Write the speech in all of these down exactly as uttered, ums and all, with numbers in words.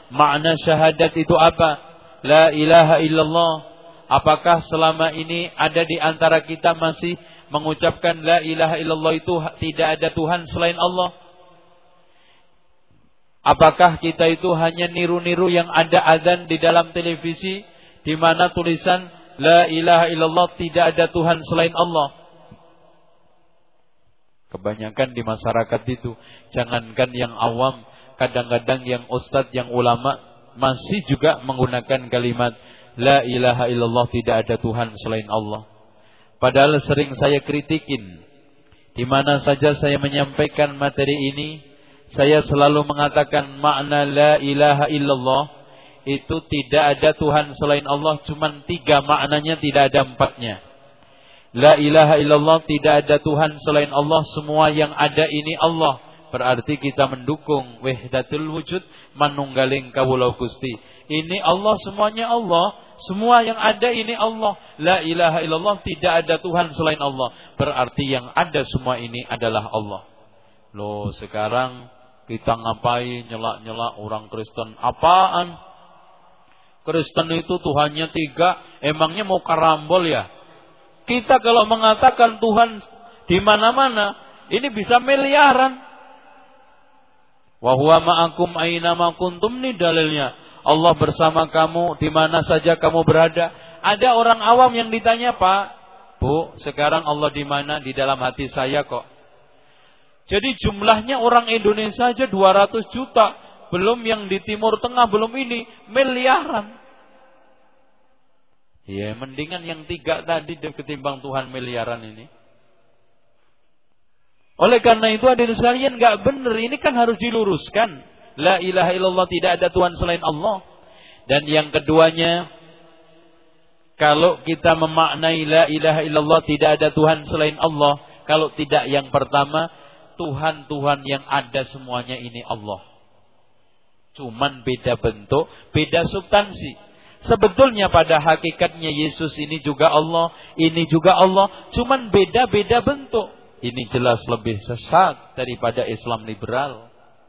Makna syahadat itu apa? La ilaha illallah. Apakah selama ini ada di antara kita masih mengucapkan la ilaha illallah itu tidak ada Tuhan selain Allah? Apakah kita itu hanya niru-niru yang ada azan di dalam televisi di mana tulisan la ilaha illallah tidak ada Tuhan selain Allah? Kebanyakan di masyarakat itu, jangankan yang awam, kadang-kadang yang ustadz, yang ulama masih juga menggunakan kalimat la ilaha illallah tidak ada Tuhan selain Allah. Padahal sering saya kritikin, di mana saja saya menyampaikan materi ini, saya selalu mengatakan makna la ilaha illallah itu tidak ada Tuhan selain Allah, cuman tiga maknanya, tidak ada empatnya. La ilaha illallah tidak ada Tuhan selain Allah, semua yang ada ini Allah. Berarti kita mendukung wahdatul wujud, manunggaling kawula Gusti. Ini Allah, semuanya Allah, semua yang ada ini Allah. La ilaha illallah tidak ada Tuhan selain Allah. Berarti yang ada semua ini adalah Allah. Loh, sekarang kita ngapain nyelak-nyelak orang Kristen? Apaan? Kristen itu Tuhannya tiga, emangnya mau karambol ya? Kita kalau mengatakan Tuhan di mana-mana, ini bisa miliaran. Wa huwa ma'akum aina ma kuntum, nih dalilnya. Allah bersama kamu di mana saja kamu berada. Ada orang awam yang ditanya, "Pak, Bu, sekarang Allah di mana?" Di dalam hati saya kok. Jadi jumlahnya orang Indonesia aja dua ratus juta, belum yang di Timur Tengah, belum ini miliaran. Ya, mendingan yang tiga tadi ketimbang Tuhan miliaran ini. Oleh karena itu hadirin sekalian, enggak benar, ini kan harus diluruskan. La ilaha illallah tidak ada Tuhan selain Allah. Dan yang keduanya, kalau kita memaknai la ilaha illallah tidak ada Tuhan selain Allah, kalau tidak yang pertama, Tuhan-Tuhan yang ada semuanya ini Allah. Cuman beda bentuk, beda substansi. Sebetulnya pada hakikatnya Yesus ini juga Allah, ini juga Allah, cuman beda-beda bentuk. Ini jelas lebih sesat daripada Islam liberal.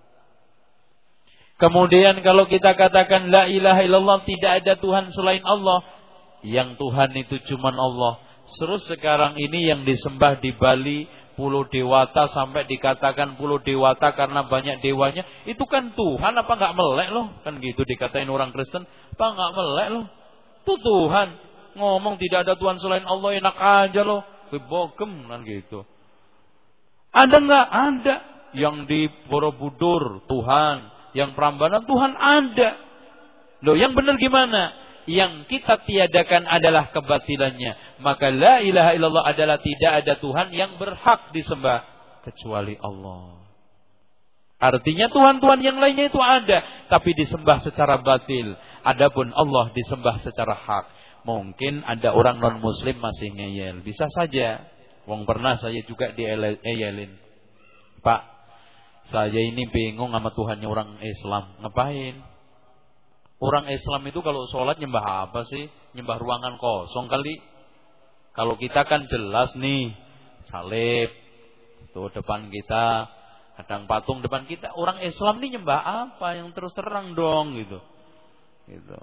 Kemudian kalau kita katakan la ilaha illallah tidak ada Tuhan selain Allah, yang Tuhan itu cuman Allah. Terus sekarang ini yang disembah di Bali Pulau Dewata, sampai dikatakan Pulau Dewata karena banyak dewanya, itu kan Tuhan apa enggak melek loh? Kan gitu dikatain orang Kristen, apa enggak melek loh? Itu Tuhan. Ngomong tidak ada Tuhan selain Allah, enak aja loh. Bogem kan gitu. Ada enggak? Ada. Yang di Borobudur Tuhan, yang Prambanan Tuhan ada. Loh, yang benar gimana? Yang kita tiadakan adalah kebatilannya. Maka la ilaha illallah adalah tidak ada Tuhan yang berhak disembah kecuali Allah. Artinya Tuhan-Tuhan yang lainnya itu ada, tapi disembah secara batil. Adapun Allah disembah secara hak. Mungkin ada orang non-muslim masih ngeyel. Bisa saja. Wong pernah saya juga dieyelin. Pak, saya ini bingung sama Tuhannya orang Islam. Ngapain? Orang Islam itu kalau sholat nyembah apa sih? Nyembah ruangan kosong kali. Kalau kita kan jelas nih, salib tuh depan kita, kadang patung depan kita. Orang Islam nih nyembah apa? Yang terus terang dong gitu. Gitu.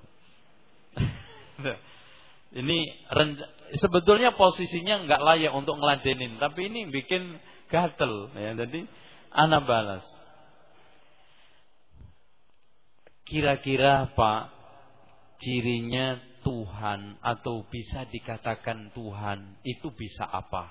Ini sebetulnya posisinya nggak layak untuk ngeladenin, tapi ini bikin gatel ya. Jadi ana balas. Kira-kira Pak, cirinya Tuhan atau bisa dikatakan Tuhan itu bisa apa?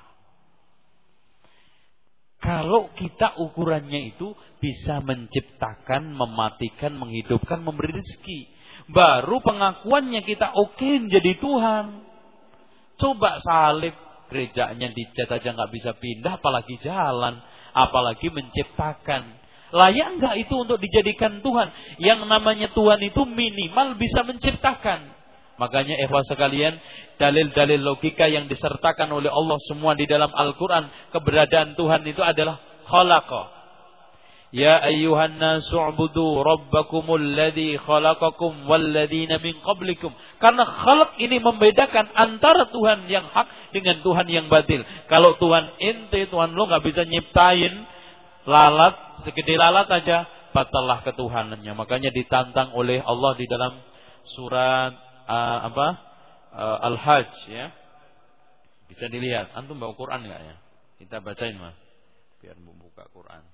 Kalau kita ukurannya itu bisa menciptakan, mematikan, menghidupkan, memberi rezeki, baru pengakuannya kita oke jadi Tuhan. Coba salib, gerejanya dicat aja nggak bisa pindah, apalagi jalan, apalagi menciptakan. Layak enggak itu untuk dijadikan Tuhan? Yang namanya Tuhan itu minimal bisa menciptakan. Makanya ikhwah sekalian, dalil-dalil logika yang disertakan oleh Allah semua di dalam Al-Quran, keberadaan Tuhan itu adalah khalaqa. Ya ayyuhan nasu ubudu rabbakumul ladzi khalaqakum walladzina min qablikum. Karena khalaq ini membedakan antara Tuhan yang hak dengan Tuhan yang batil. Kalau Tuhan ente, Tuhan lo enggak bisa nyiptain lalat, segede lalat aja, batallah ketuhanannya. Makanya ditantang oleh Allah di dalam surat uh, apa? Uh, Al-Hajj ya. Bisa dilihat. Antum bawa Quran enggak ya? Kita bacain, Mas. Biar buka Quran.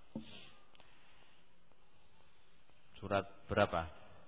Surat berapa?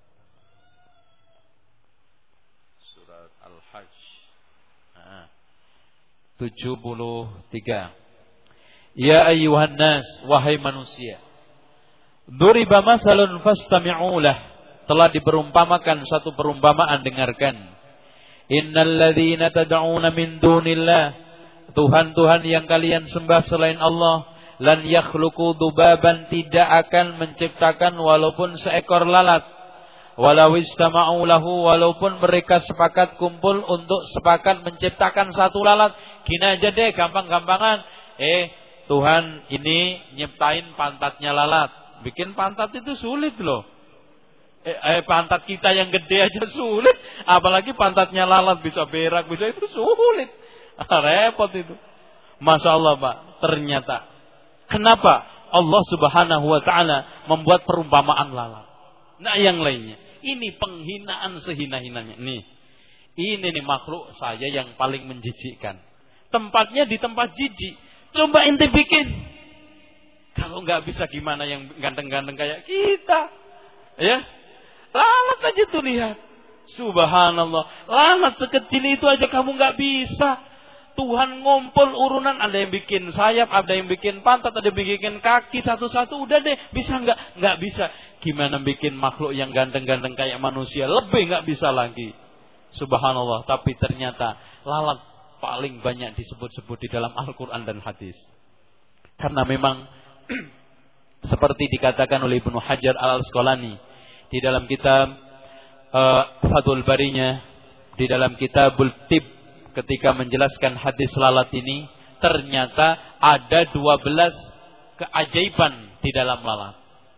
Surat Al-Hajj. Nah, tujuh puluh tiga. Ya ayyuhan nas, wahai manusia. Duriba masalun fastami'u lah. Telah diperumpamakan satu perumpamaan, dengarkan. Innal ladzina tad'una min dunillah, Tuhan-Tuhan yang kalian sembah selain Allah, lan yakhluqu dubaban, tidak akan menciptakan walaupun seekor lalat. Walau istama'u lahu, walaupun mereka sepakat kumpul untuk sepakat menciptakan satu lalat. Gini aja deh, gampang-gampangan. Eh, Tuhan ini nyiptain pantatnya lalat. Bikin pantat itu sulit loh. Eh, eh, pantat kita yang gede aja sulit, apalagi pantatnya lalat bisa berak, bisa, itu sulit. Repot itu. Masya Allah, Pak. Ternyata kenapa Allah Subhanahu wa ta'ala membuat perumpamaan lalat? Nah, yang lainnya, ini penghinaan sehina-hinanya. Nih, ini nih makhluk saya yang paling menjijikkan. Tempatnya di tempat jijik. Coba ente bikin. Kalau nggak bisa gimana yang ganteng-ganteng kayak kita, ya? Lalat aja tuh lihat. Subhanallah. Lalat sekecil itu aja kamu nggak bisa. Tuhan ngumpul urunan, ada yang bikin sayap, ada yang bikin pantat, ada yang bikin kaki satu-satu, udah deh, bisa nggak? Nggak bisa. Gimana bikin makhluk yang ganteng-ganteng kayak manusia? Lebih nggak bisa lagi. Subhanallah. Tapi ternyata lalat paling banyak disebut-sebut di dalam Al-Quran dan hadis. Karena memang seperti dikatakan oleh Ibnu Hajar Al-Asqalani di dalam kitab uh, Fathul Barinya, di dalam kitabul Tib, ketika menjelaskan hadis lalat ini, ternyata ada dua belas keajaiban di dalam lalat.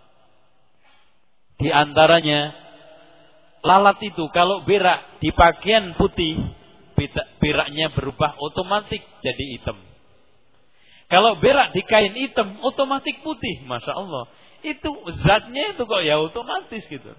Di antaranya, lalat itu kalau berak di pakaian putih, beraknya berubah otomatis jadi hitam. Kalau berak di kain hitam, otomatis putih. Masya Allah. Itu zatnya itu kok ya otomatis gitu.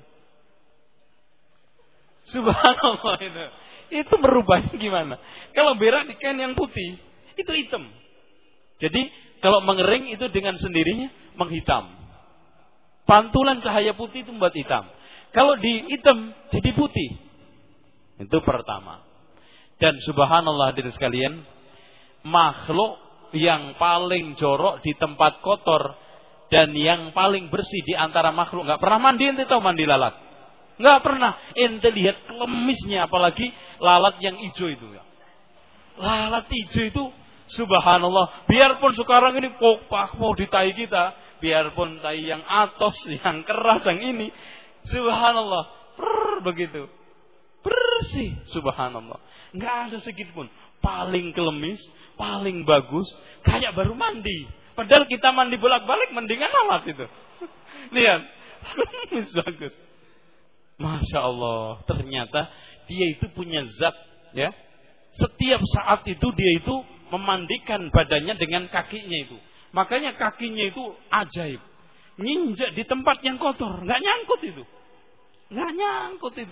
Subhanallah itu. Itu berubahnya gimana? Kalau berak di kain yang putih, itu hitam. Jadi kalau mengering itu dengan sendirinya menghitam. Pantulan cahaya putih itu membuat hitam. Kalau di hitam jadi putih. Itu pertama. Dan subhanallah hadirin sekalian, makhluk yang paling jorok di tempat kotor dan yang paling bersih di antara makhluk, nggak pernah mandi. Ente tahu mandi lalat? Nggak pernah. Ente lihat klemisnya, apalagi lalat yang hijau itu. Lalat hijau itu subhanallah. Biarpun sekarang ini kopak mau di tai kita, biarpun tai yang atos, yang keras, yang ini, subhanallah, prrr, begitu bersih, subhanallah. Nggak ada sedikit pun. Paling kelemis, paling bagus, kayak baru mandi. Padahal kita mandi bolak-balik, mendingan lalat itu. Lihat, kelemis bagus. Masya Allah, ternyata dia itu punya zat, ya. Setiap saat itu dia itu memandikan badannya dengan kakinya itu. Makanya kakinya itu ajaib. Nginjak di tempat yang kotor, nggak nyangkut itu, nggak nyangkut itu.